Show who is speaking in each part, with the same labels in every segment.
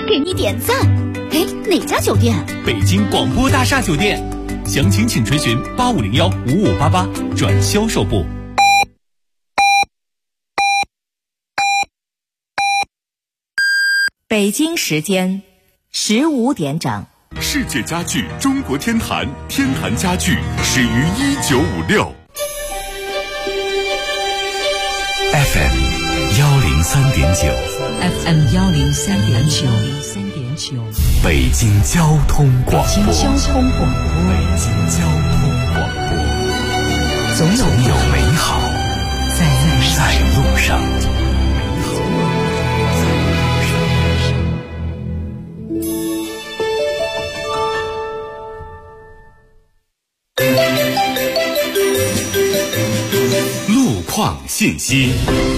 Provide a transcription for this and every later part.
Speaker 1: 给你点赞。哎，哪家酒店？
Speaker 2: 北京广播大厦酒店。详情请垂询8501-5588转销售部。
Speaker 3: 北京时间15点整。
Speaker 4: 世界家具中国天坛，天坛家具始于1956。
Speaker 2: FM 103.9
Speaker 3: FM 103.9，
Speaker 2: 北京交通广播。
Speaker 3: 北京交通广播，总有美好在路上。
Speaker 4: 路况信息。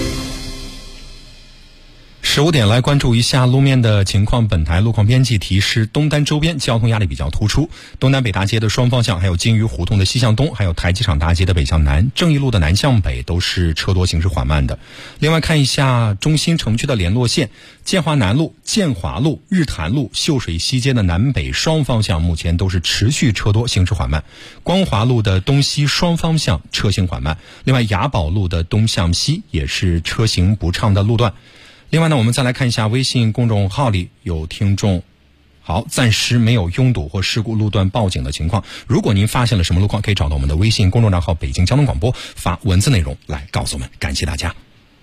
Speaker 5: 15点来关注一下路面的情况。本台路况编辑提示，东单周边交通压力比较突出，东单北大街的双方向，还有金鱼胡同的西向东，还有台机场大街的北向南，正义路的南向北都是车多，行驶缓慢的。另外看一下中心城区的联络线，建华南路、建华路、日坛路、秀水西街的南北双方向目前都是持续车多，行驶缓慢。光华路的东西双方向车行缓慢。另外雅宝路的东向西也是车行不畅的路段。另外呢，我们再来看一下微信公众号里有听众暂时没有拥堵或事故路段报警的情况。如果您发现了什么路况，可以找到我们的微信公众账号北京交通广播，发文字内容来告诉我们。感谢大家。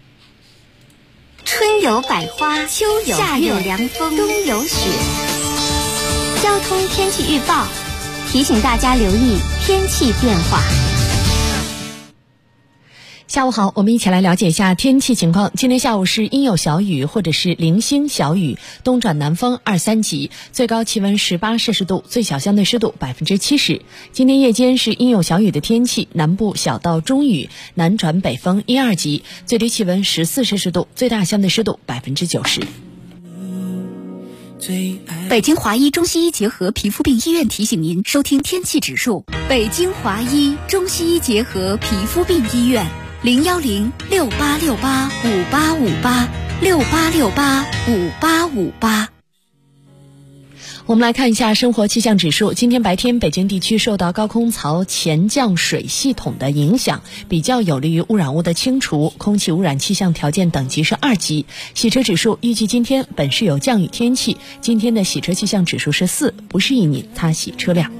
Speaker 1: 春有百花，秋有夏有凉风，冬有雪。交通天气预报提醒大家留意天气变化。
Speaker 6: 下午好，我们一起来了解一下天气情况。今天下午是阴有小雨或者是零星小雨，东转南风2、3级，最高气温18摄氏度，最小相对湿度70%。今天夜间是阴有小雨的天气，南部小到中雨，南转北风1、2级，最低气温14摄氏度，最大相对湿度90%。
Speaker 1: 北京华医中西医结合皮肤病医院提醒您收听天气指数。北京华医中西医结合皮肤病医院010-6868-5858，6868-5858。
Speaker 6: 我们来看一下生活气象指数。今天白天北京地区受到高空槽前降水系统的影响，比较有利于污染物的清除，空气污染气象条件等级是2级。洗车指数预计今天本市有降雨天气，今天的洗车气象指数是4，不适宜你擦洗车辆。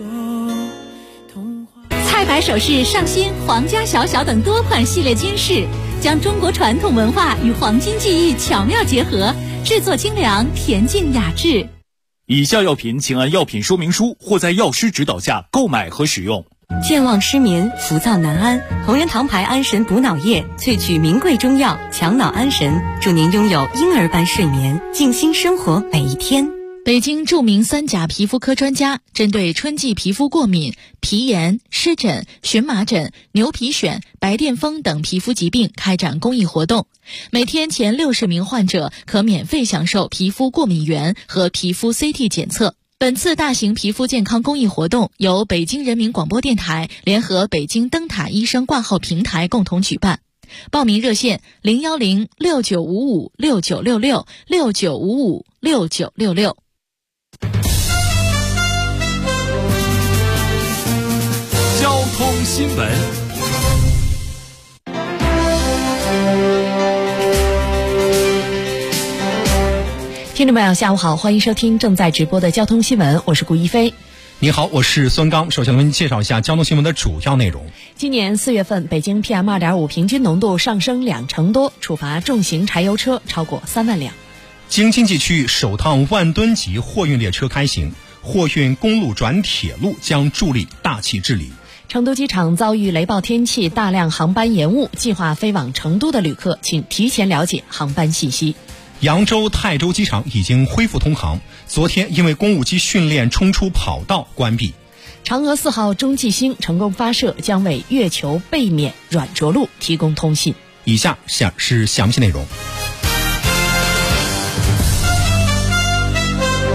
Speaker 7: 菜百首饰上新皇家小小等多款系列金饰，将中国传统文化与黄金技艺巧妙结合，制作精良，恬静雅致。
Speaker 2: 以下药品请按药品说明书或在药师指导下购买和使用。
Speaker 3: 健忘失眠、浮躁难安，同仁堂牌安神补脑液萃取名贵中药，强脑安神，祝您拥有婴儿般睡眠，静心生活每一天。
Speaker 7: 北京著名3甲皮肤科专家针对春季皮肤过敏、皮炎、湿疹、荨麻疹、牛皮癣、白癜风等皮肤疾病开展公益活动，每天前60名患者可免费享受皮肤过敏原和皮肤 CT 检测。本次大型皮肤健康公益活动由北京人民广播电台联合北京灯塔医生挂号平台共同举办。报名热线010-6955-6966，6955-6966。
Speaker 2: 交通新闻。
Speaker 6: 听众朋友下午好，欢迎收听正在直播的交通新闻，我是顾一飞。
Speaker 5: 你好，我是孙刚。首先为您介绍一下交通新闻的主要内容。
Speaker 6: 今年4月份，北京 PM2.5 平均浓度上升2成多，处罚重型柴油车超过3万辆。
Speaker 5: 京津冀区域首趟10000吨级货运列车开行，货运公路转铁路将助力大气治理。
Speaker 6: 成都机场遭遇雷暴天气，大量航班延误，计划飞往成都的旅客请提前了解航班信息。
Speaker 5: 扬州、泰州机场已经恢复通航，昨天因为公务机训练冲出跑道关闭。
Speaker 6: 嫦娥4号中继星成功发射，将为月球背面软着陆提供通信。
Speaker 5: 以下是详细内容。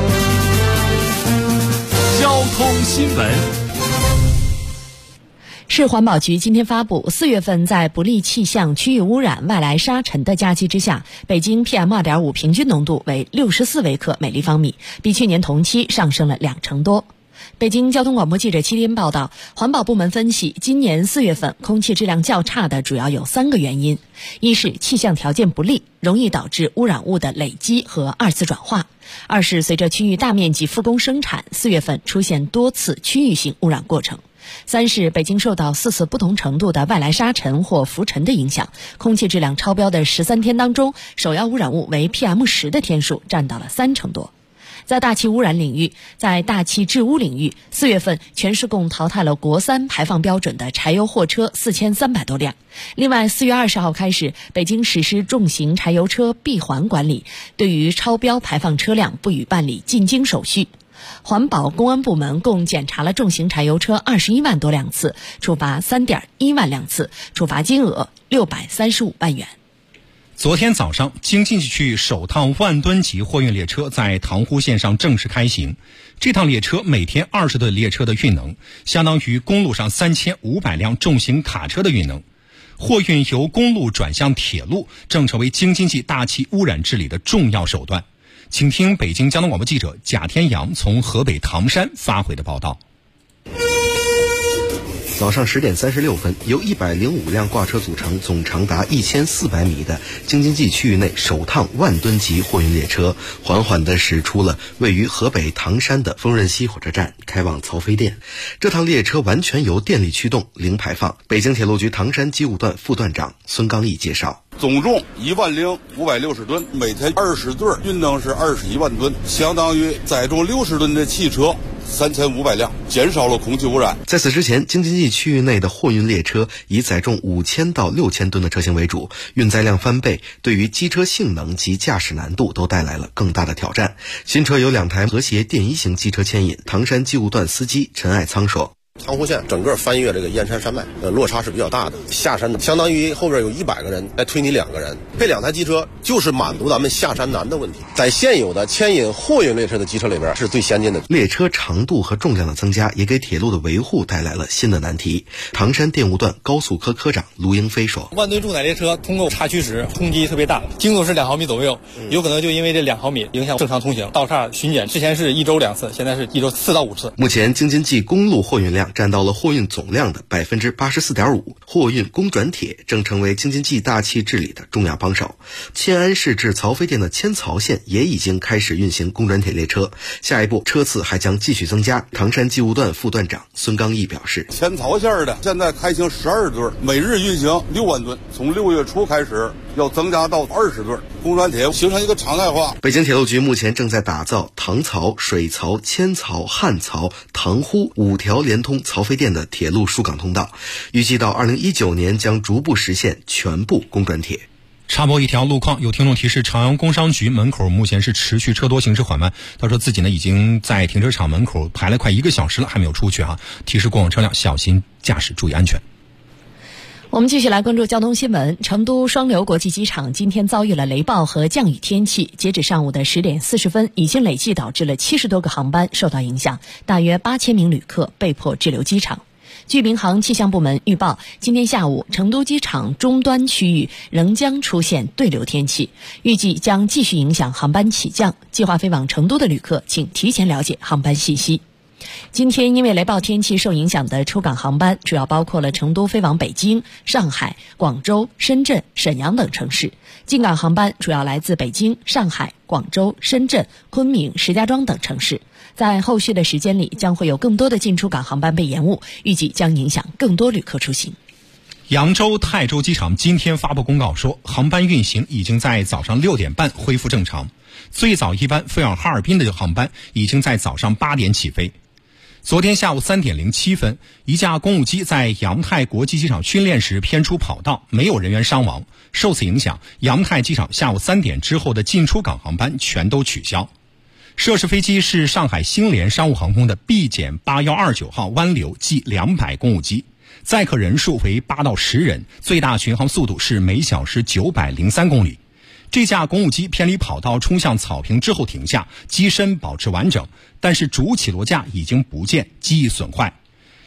Speaker 2: 交通新闻。
Speaker 6: 市环保局今天发布，4月份在不利气象、区域污染、外来沙尘的夹击之下，北京 PM2.5 平均浓度为64微克每立方米，比去年同期上升了2成多。北京交通广播记者7天报道，环保部门分析，今年4月份空气质量较差的主要有3个原因：一是气象条件不利，容易导致污染物的累积和2次转化；二是随着区域大面积复工生产，4月份出现多次区域性污染过程；三是北京受到4次不同程度的外来沙尘或浮尘的影响，空气质量超标的13天当中，首要污染物为 PM10的天数占到了3成多。在大气污染领域，在大气治污领域，4月份全市共淘汰了国3排放标准的柴油货车4300多辆。另外，4月20号开始，北京实施重型柴油车闭环管理，对于超标排放车辆不予办理进京手续。环保公安部门共检查了重型柴油车21万多辆次，处罚3.1万辆次，处罚金额635万元。
Speaker 5: 昨天早上，京津冀区首趟10000吨级货运列车在塘沽线上正式开行。这趟列车每天20吨列车的运能，相当于公路上3500辆重型卡车的运能。货运由公路转向铁路，正成为京津冀大气污染治理的重要手段。请听北京交通广播记者贾天阳从河北唐山发回的报道。
Speaker 8: 早上10点36分，由105辆挂车组成，总长达1400米的京津冀区域内首趟10000吨级货运列车，缓缓地驶出了位于河北唐山的丰润西火车站，开往曹妃甸。这趟列车完全由电力驱动，零排放。北京铁路局唐山机务段副段长孙刚毅介绍，
Speaker 9: 总重10560吨，每天20吨，运能是21万吨，相当于载重60吨的汽车3500辆，减少了空气污染。
Speaker 8: 在此之前，京津冀区域内的货运列车以载重5000到6000吨的车型为主，运载量翻倍，对于机车性能及驾驶难度都带来了更大的挑战。新车有2台和谐电移型机车牵引。唐山机务段司机陈爱仓说，
Speaker 10: 塘沽线整个翻越这个燕山山脉，落差是比较大的。下山的相当于后边有100个人来推你2个人，配2台机车就是满足咱们下山难的问题。在现有的牵引货运列车的机车里边是最先进的。
Speaker 8: 列车长度和重量的增加，也给铁路的维护带来了新的难题。唐山电务段高速科科长卢英飞说
Speaker 11: ，10000吨重载列车通过岔区时冲击特别大，经度是2毫米左右，有可能就因为这2毫米影响正常通行。道岔巡检之前是1周2次，现在是1周4到5次。
Speaker 8: 目前京津冀公路货运量占到了货运总量的 84.5%， 货运公转铁正成为京津冀大气治理的重要帮手。迁安市至曹妃甸的迁曹线也已经开始运行公转铁列车，下一步车次还将继续增加。唐山机务段副段长孙刚毅表示，
Speaker 9: 迁曹线的现在开行12吨，每日运行6万吨，从6月初开始要增加到20吨，公转铁形成一个常态化。
Speaker 8: 北京铁路局目前正在打造唐曹、水曹、迁曹、汉曹、塘沽5条连通曹妃甸的铁路疏港通道，预计到2019年将逐步实现全部公转铁。
Speaker 5: 插播一条路况，有听众提示，朝阳工商局门口目前是持续车多，行驶缓慢。他说自己呢已经在停车场门口排了快1个小时了，还没有出去啊，提示过往车辆小心驾驶，注意安全。
Speaker 6: 我们继续来关注交通新闻。成都双流国际机场今天遭遇了雷暴和降雨天气，截止上午的10点40分，已经累计导致了70多个航班受到影响，大约8000名旅客被迫滞留机场。据民航气象部门预报，今天下午成都机场终端区域仍将出现对流天气，预计将继续影响航班起降。计划飞往成都的旅客请提前了解航班信息。今天因为雷暴天气受影响的出港航班主要包括了成都飞往北京、上海、广州、深圳、沈阳等城市，进港航班主要来自北京、上海、广州、深圳、昆明、石家庄等城市。在后续的时间里，将会有更多的进出港航班被延误，预计将影响更多旅客出行。
Speaker 5: 扬州泰州机场今天发布公告说，航班运行已经在早上6点半恢复正常，最早一班飞往哈尔滨的航班已经在早上8点起飞。昨天下午3点07分，一架公务机在扬泰国际机场训练时偏出跑道，没有人员伤亡。受此影响，扬泰机场下午3点之后的进出港航班全都取消。涉事飞机是上海星联商务航空的 B-8129 号湾流 G200 公务机，载客人数为8到10人，最大巡航速度是每小时903公里。这架公务机偏离跑道冲向草坪之后停下，机身保持完整，但是主起落架已经不见，机翼损坏。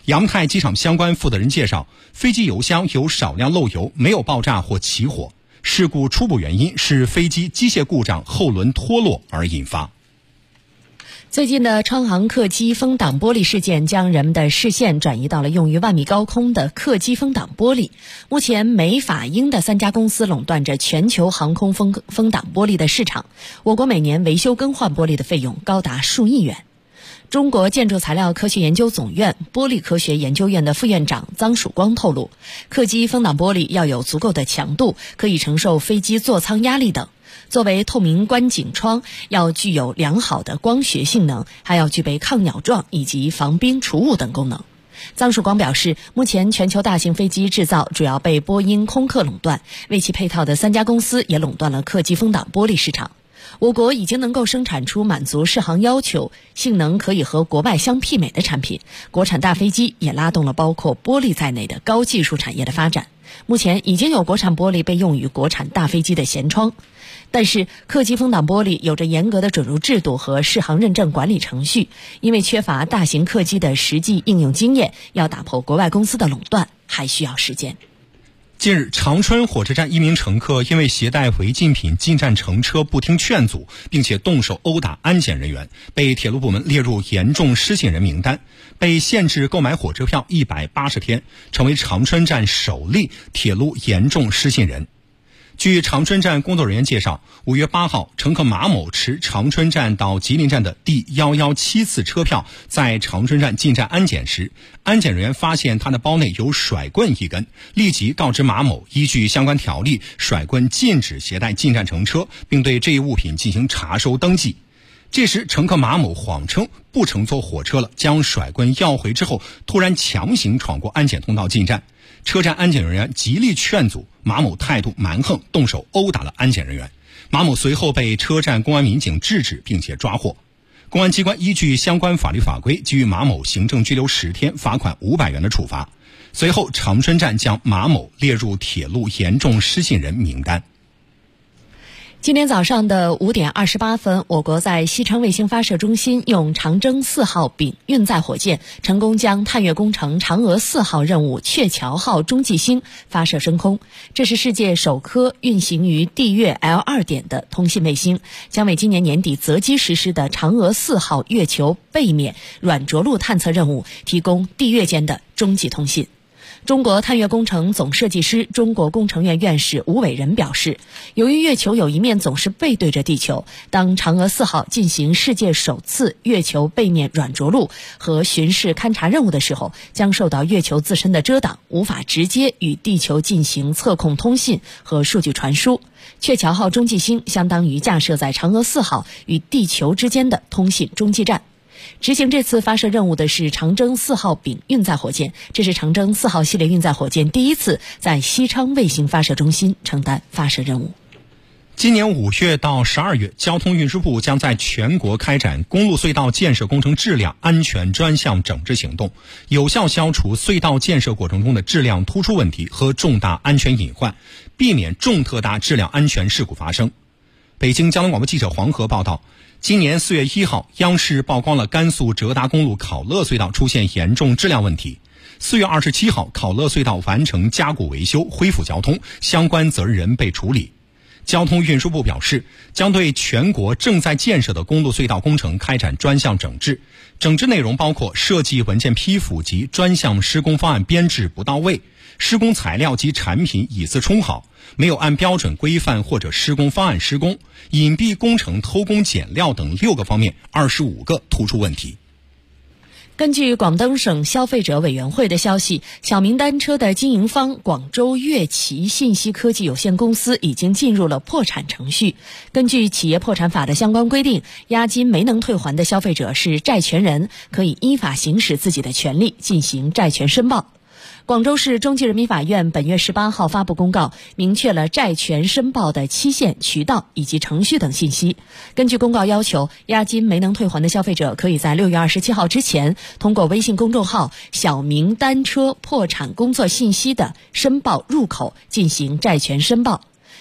Speaker 5: 扬泰机场相关负责人介绍，飞机油箱有少量漏油，没有爆炸或起火。事故初步原因是飞机机械故障后轮脱落而引发。
Speaker 6: 最近的昌航客机风挡玻璃事件将人们的视线转移到了用于万米高空的客机风挡玻璃。目前美法英的3家公司垄断着全球航空风挡玻璃的市场，我国每年维修更换玻璃的费用高达数亿元。中国建筑材料科学研究总院玻璃科学研究院的副院长臧曙光透露，客机风挡玻璃要有足够的强度，可以承受飞机座舱压力等。作为透明观景窗，要具有良好的光学性能，还要具备抗鸟撞以及防冰除雾等功能。臧曙光表示，目前全球大型飞机制造主要被波音、空客垄断，为其配套的3家公司也垄断了客机风挡玻璃市场。我国已经能够生产出满足适航要求、性能可以和国外相媲美的产品，国产大飞机也拉动了包括玻璃在内的高技术产业的发展。目前已经有国产玻璃被用于国产大飞机的舷窗，但是客机风挡玻璃有着严格的准入制度和适航认证管理程序，因为缺乏大型客机的实际应用经验，要打破国外公司的垄断还需要时间。
Speaker 5: 近日，长春火车站一名乘客因为携带违禁品进站乘车不听劝阻，并且动手殴打安检人员，被铁路部门列入严重失信人名单，被限制购买火车票180天，成为长春站首例铁路严重失信人。据长春站工作人员介绍，5月8号，乘客马某持长春站到吉林站的第117次车票，在长春站进站安检时，安检人员发现他的包内有甩棍1根，立即告知马某依据相关条例，甩棍禁止携带进站乘车，并对这一物品进行查收登记。这时，乘客马某谎称不乘坐火车了，将甩棍要回之后，突然强行闯过安检通道进站。车站安检人员极力劝阻，马某态度蛮横，动手殴打了安检人员。马某随后被车站公安民警制止并且抓获。公安机关依据相关法律法规，给予马某行政拘留10天、罚款500元的处罚。随后，长春站将马某列入铁路严重失信人名单。
Speaker 6: 今天早上的5点28分，我国在西昌卫星发射中心用长征4号丙运载火箭成功将探月工程嫦娥4号任务鹊桥号中继星发射升空。这是世界首颗运行于地月 L2 点的通信卫星，将为今年年底择机实施的嫦娥4号月球背面软着陆探测任务提供地月间的中继通信。中国探月工程总设计师、中国工程院院士吴伟仁表示，由于月球有一面总是背对着地球，当嫦娥4号进行世界首次月球背面软着陆和巡视勘察任务的时候，将受到月球自身的遮挡，无法直接与地球进行测控通信和数据传输。鹊桥号中继星相当于架设在嫦娥4号与地球之间的通信中继站。执行这次发射任务的是长征4号丙运载火箭，这是长征4号系列运载火箭第一次在西昌卫星发射中心承担发射任务。
Speaker 5: 今年5月到12月，交通运输部将在全国开展公路隧道建设工程质量安全专项整治行动，有效消除隧道建设过程中的质量突出问题和重大安全隐患，避免重特大质量安全事故发生。北京交通广播记者黄河报道，今年4月1号，央视曝光了甘肃哲达公路考乐隧道出现严重质量问题。4月27号，考乐隧道完成加固维修，恢复交通，相关责任人被处理。交通运输部表示，将对全国正在建设的公路隧道工程开展专项整治，整治内容包括设计文件批复及专项施工方案编制不到位，施工材料及产品以次充好，没有按标准规范或者施工方案施工，隐蔽工程偷工减料等6个方面25个突出问题。
Speaker 6: 根据广东省消费者委员会的消息，小明单车的经营方广州粤旗信息科技有限公司已经进入了破产程序。根据企业破产法的相关规定，押金没能退还的消费者是债权人，可以依法行使自己的权利，进行债权申报。广州市中级人民法院本月18号发布公告，明确了债权申报的期限、渠道以及程序等信息。根据公告要求，押金没能退还的消费者可以在6月27号之前，通过微信公众号“小明单车破产工作信息”的申报入口进行债权申报。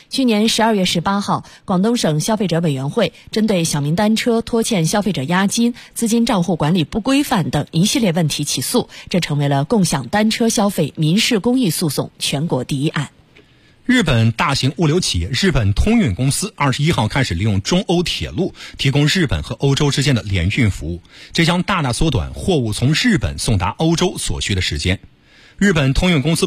Speaker 6: 去年12月18号，广东省消费者委员会针对小明单车拖欠消费者押金、资金账户管理不规范等一系列问题起诉，这成为了共享单车消费民事公益诉讼全国第一案。
Speaker 5: 日本大型物流企业日本通运公司21号开始利用中欧铁路提供日本和欧洲之间的联运服务，这将大大缩短货物从日本送达欧洲所需的时间。日本通运公司